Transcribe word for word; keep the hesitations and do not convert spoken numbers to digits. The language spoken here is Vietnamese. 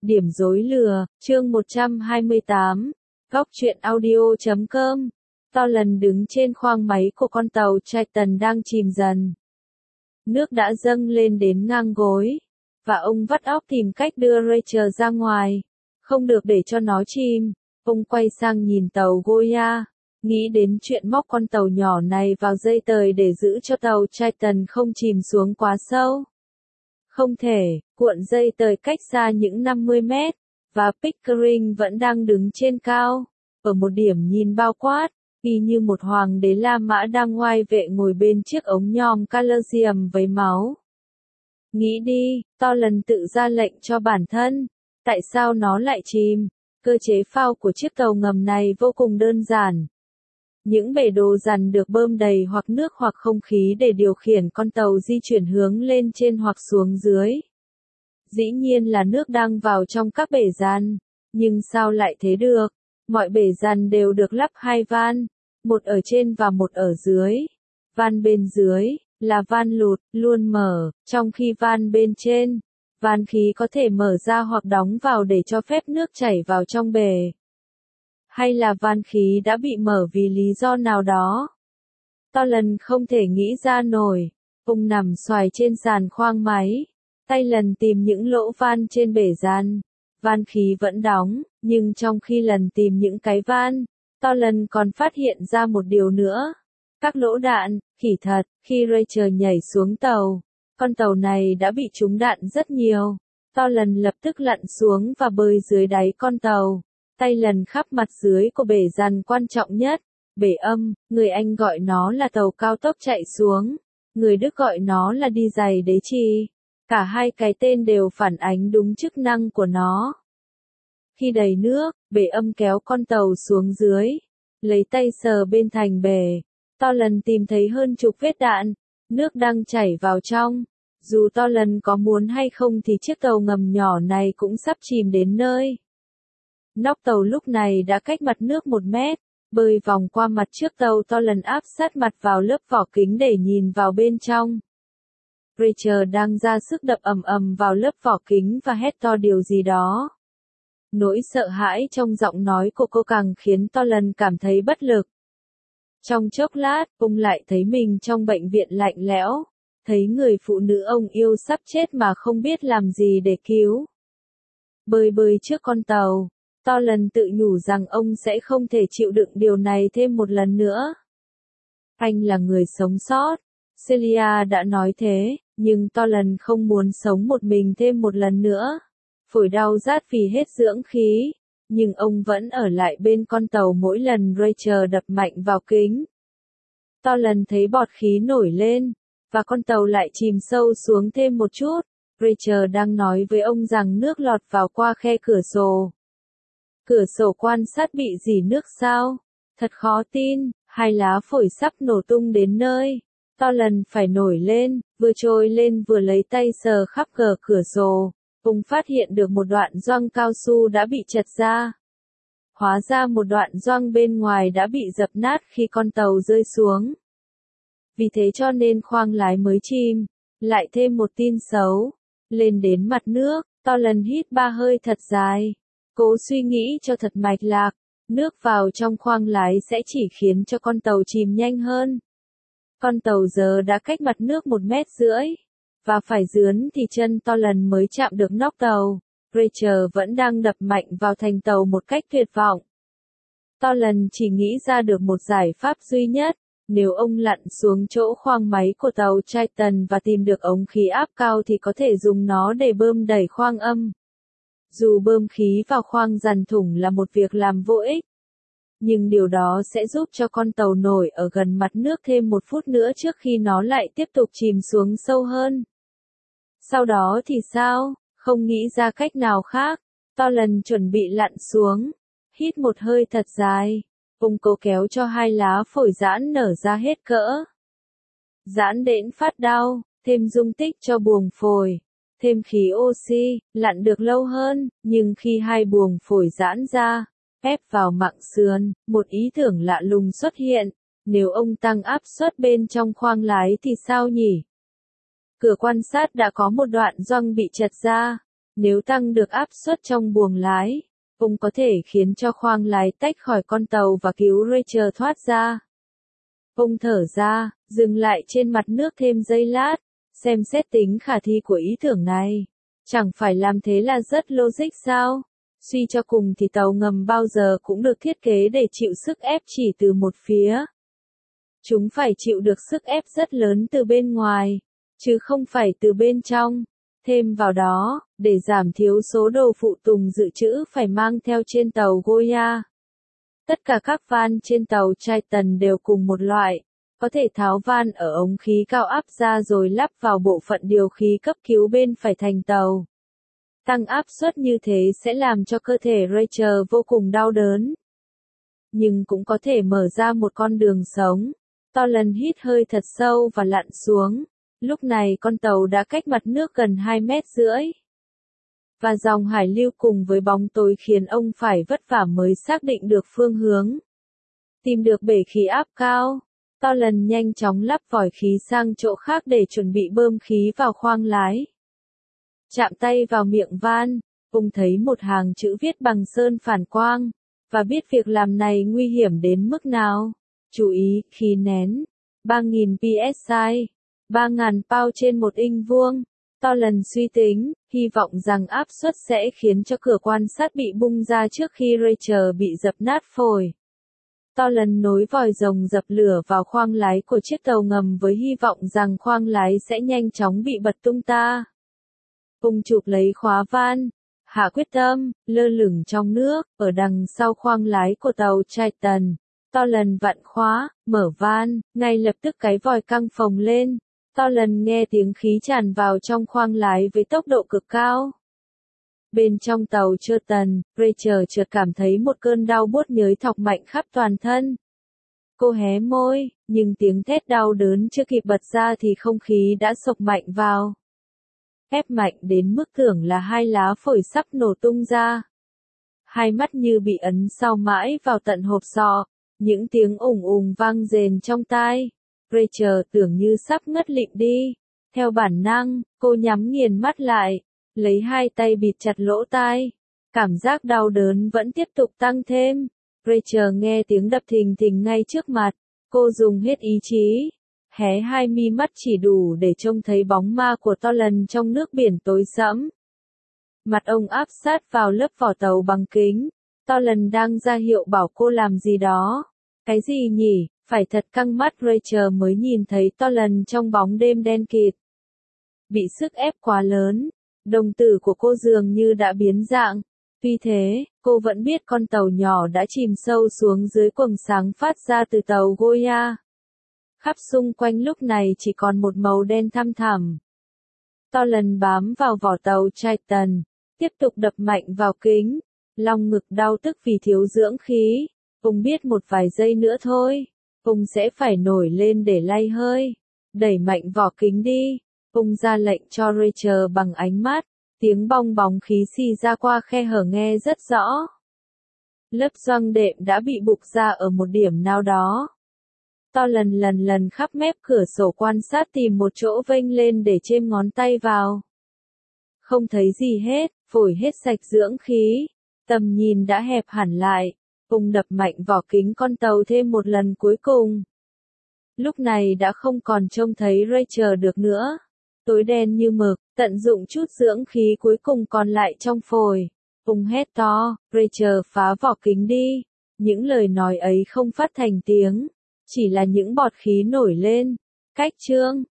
Điểm rối lừa, chương một trăm hai mươi tám, góc truyện audio chấm com. To lần đứng trên khoang máy của con tàu Triton đang chìm dần. Nước đã dâng lên đến ngang gối, và ông vắt óc tìm cách đưa Rachel ra ngoài. Không được để cho nó chìm. Ông quay sang nhìn tàu Goya, nghĩ đến chuyện móc con tàu nhỏ này vào dây tời để giữ cho tàu Triton không chìm xuống quá sâu. Không thể, cuộn dây tời cách xa những năm mươi mét, và Pickering vẫn đang đứng trên cao, ở một điểm nhìn bao quát, y như một hoàng đế La Mã đang oai vệ ngồi bên chiếc ống nhòm Colosseum với máu. Nghĩ đi, To lần tự ra lệnh cho bản thân, tại sao nó lại chìm? Cơ chế phao của chiếc tàu ngầm này vô cùng đơn giản. Những bể đồ dằn được bơm đầy hoặc nước hoặc không khí để điều khiển con tàu di chuyển hướng lên trên hoặc xuống dưới. Dĩ nhiên là nước đang vào trong các bể dằn, nhưng sao lại thế được? Mọi bể dằn đều được lắp hai van, một ở trên và một ở dưới. Van bên dưới là van lụt, luôn mở, trong khi van bên trên, van khí có thể mở ra hoặc đóng vào để cho phép nước chảy vào trong bể. Hay là van khí đã bị mở vì lý do nào đó? To lần không thể nghĩ ra nổi. Ông nằm xoài trên sàn khoang máy, tay lần tìm những lỗ van trên bể dàn. Van khí vẫn đóng, nhưng trong khi lần tìm những cái van, To lần còn phát hiện ra một điều nữa. Các lỗ đạn, khỉ thật, khi Rachel nhảy xuống tàu, con tàu này đã bị trúng đạn rất nhiều. To lần lập tức lặn xuống và bơi dưới đáy con tàu. Tay lần khắp mặt dưới của bể dàn quan trọng nhất, bể âm, người Anh gọi nó là tàu cao tốc chạy xuống, người Đức gọi nó là đi giày đế chì. Cả hai cái tên đều phản ánh đúng chức năng của nó. Khi đầy nước, bể âm kéo con tàu xuống dưới, lấy tay sờ bên thành bể. To lần tìm thấy hơn chục vết đạn, nước đang chảy vào trong. Dù To lần có muốn hay không thì chiếc tàu ngầm nhỏ này cũng sắp chìm đến nơi. Nóc tàu lúc này đã cách mặt nước một mét, bơi vòng qua mặt trước tàu. To lần áp sát mặt vào lớp vỏ kính để nhìn vào bên trong. Rachel đang ra sức đập ầm ầm vào lớp vỏ kính và hét to điều gì đó. Nỗi sợ hãi trong giọng nói của cô càng khiến To lần cảm thấy bất lực. Trong chốc lát, ông lại thấy mình trong bệnh viện lạnh lẽo, thấy người phụ nữ ông yêu sắp chết mà không biết làm gì để cứu. Bơi bơi trước con tàu. To lần tự nhủ rằng ông sẽ không thể chịu đựng điều này thêm một lần nữa. Anh là người sống sót. Celia đã nói thế, nhưng To lần không muốn sống một mình thêm một lần nữa. Phổi đau rát vì hết dưỡng khí, nhưng ông vẫn ở lại bên con tàu mỗi lần Rachel đập mạnh vào kính. To lần thấy bọt khí nổi lên, và con tàu lại chìm sâu xuống thêm một chút. Rachel đang nói với ông rằng nước lọt vào qua khe cửa sổ. Cửa sổ quan sát bị rỉ nước sao? Thật khó tin, hai lá phổi sắp nổ tung đến nơi. To lần phải nổi lên, vừa trồi lên vừa lấy tay sờ khắp gờ cửa sổ. Ông phát hiện được một đoạn gioăng cao su đã bị trật ra. Hóa ra một đoạn gioăng bên ngoài đã bị dập nát khi con tàu rơi xuống. Vì thế cho nên khoang lái mới chìm. Lại thêm một tin xấu. Lên đến mặt nước, To lần hít ba hơi thật dài. Cố suy nghĩ cho thật mạch lạc, nước vào trong khoang lái sẽ chỉ khiến cho con tàu chìm nhanh hơn. Con tàu giờ đã cách mặt nước một mét rưỡi, và phải dướn thì chân To lần mới chạm được nóc tàu. Rachel vẫn đang đập mạnh vào thành tàu một cách tuyệt vọng. To lần chỉ nghĩ ra được một giải pháp duy nhất, nếu ông lặn xuống chỗ khoang máy của tàu Triton và tìm được ống khí áp cao thì có thể dùng nó để bơm đẩy khoang âm. Dù bơm khí vào khoang dàn thủng là một việc làm vô ích, nhưng điều đó sẽ giúp cho con tàu nổi ở gần mặt nước thêm một phút nữa trước khi nó lại tiếp tục chìm xuống sâu hơn. Sau đó thì sao? Không nghĩ ra cách nào khác. To lần chuẩn bị lặn xuống, hít một hơi thật dài. Ông cố kéo cho hai lá phổi giãn nở ra hết cỡ. Giãn đến phát đau, thêm dung tích cho buồng phổi. Thêm khí oxy, lặn được lâu hơn, nhưng khi hai buồng phổi giãn ra, ép vào mặng sườn, một ý tưởng lạ lùng xuất hiện. Nếu ông tăng áp suất bên trong khoang lái thì sao nhỉ? Cửa quan sát đã có một đoạn gioăng bị trật ra. Nếu tăng được áp suất trong buồng lái, ông có thể khiến cho khoang lái tách khỏi con tàu và cứu Rachel thoát ra. Ông thở ra, dừng lại trên mặt nước thêm giây lát, xem xét tính khả thi của ý tưởng này. Chẳng phải làm thế là rất logic sao? Suy cho cùng thì tàu ngầm bao giờ cũng được thiết kế để chịu sức ép chỉ từ một phía. Chúng phải chịu được sức ép rất lớn từ bên ngoài, chứ không phải từ bên trong. Thêm vào đó, để giảm thiểu số đồ phụ tùng dự trữ phải mang theo trên tàu Goya. Tất cả các van trên tàu Triton đều cùng một loại, có thể tháo van ở ống khí cao áp ra rồi lắp vào bộ phận điều khí cấp cứu bên phải thành tàu. Tăng áp suất như thế sẽ làm cho cơ thể Rachel vô cùng đau đớn. Nhưng cũng có thể mở ra một con đường sống. Toland hít hơi thật sâu và lặn xuống. Lúc này con tàu đã cách mặt nước gần hai mét rưỡi. Và dòng hải lưu cùng với bóng tối khiến ông phải vất vả mới xác định được phương hướng. Tìm được bể khí áp cao, Toland nhanh chóng lắp vòi khí sang chỗ khác để chuẩn bị bơm khí vào khoang lái. Chạm tay vào miệng van, ông thấy một hàng chữ viết bằng sơn phản quang, và biết việc làm này nguy hiểm đến mức nào. Chú ý, khí nén, ba nghìn psi, ba nghìn pound trên một inch vuông. Toland suy tính, hy vọng rằng áp suất sẽ khiến cho cửa quan sát bị bung ra trước khi Rachel bị dập nát phổi. Toland nối vòi rồng dập lửa vào khoang lái của chiếc tàu ngầm với hy vọng rằng khoang lái sẽ nhanh chóng bị bật tung ta. Ông chụp lấy khóa van, hạ quyết tâm, lơ lửng trong nước, ở đằng sau khoang lái của tàu Triton. Toland vặn khóa, mở van, ngay lập tức cái vòi căng phồng lên. Toland nghe tiếng khí tràn vào trong khoang lái với tốc độ cực cao. Bên trong tàu Triton, Rachel chợt cảm thấy một cơn đau buốt nhới thọc mạnh khắp toàn thân. Cô hé môi, nhưng tiếng thét đau đớn chưa kịp bật ra thì không khí đã xộc mạnh vào. Ép mạnh đến mức tưởng là hai lá phổi sắp nổ tung ra. Hai mắt như bị ấn sau mãi vào tận hộp sọ, những tiếng ùng ùng vang rền trong tai. Rachel tưởng như sắp ngất lịm đi. Theo bản năng, cô nhắm nghiền mắt lại, lấy hai tay bịt chặt lỗ tai. Cảm giác đau đớn vẫn tiếp tục tăng thêm. Rachel nghe tiếng đập thình thình ngay trước mặt. Cô dùng hết ý chí, hé hai mi mắt chỉ đủ để trông thấy bóng ma của Toland trong nước biển tối sẫm. Mặt ông áp sát vào lớp vỏ tàu bằng kính. Toland đang ra hiệu bảo cô làm gì đó. Cái gì nhỉ? Phải thật căng mắt Rachel mới nhìn thấy Toland trong bóng đêm đen kịt. Bị sức ép quá lớn, đồng tử của cô dường như đã biến dạng. Tuy thế, cô vẫn biết con tàu nhỏ đã chìm sâu xuống dưới quầng sáng phát ra từ tàu Goya. Khắp xung quanh lúc này chỉ còn một màu đen thăm thẳm. Toland bám vào vỏ tàu Triton, tiếp tục đập mạnh vào kính. Lòng ngực đau tức vì thiếu dưỡng khí. Ông biết một vài giây nữa thôi, ông sẽ phải nổi lên để lay hơi. Đẩy mạnh vỏ kính đi. Ông ra lệnh cho Rachel bằng ánh mắt. Tiếng bong bóng khí xì ra qua khe hở nghe rất rõ. Lớp gioăng đệm đã bị bục ra ở một điểm nào đó. Toland lần lần khắp mép cửa sổ quan sát tìm một chỗ vênh lên để chêm ngón tay vào. Không thấy gì hết, phổi hết sạch dưỡng khí. Tầm nhìn đã hẹp hẳn lại. Ông đập mạnh vỏ kính con tàu thêm một lần cuối cùng. Lúc này đã không còn trông thấy Rachel được nữa. Tối đen như mực, tận dụng chút dưỡng khí cuối cùng còn lại trong phổi. Ông hét to, Rachel phá vỏ kính đi. Những lời nói ấy không phát thành tiếng, chỉ là những bọt khí nổi lên. Cách chương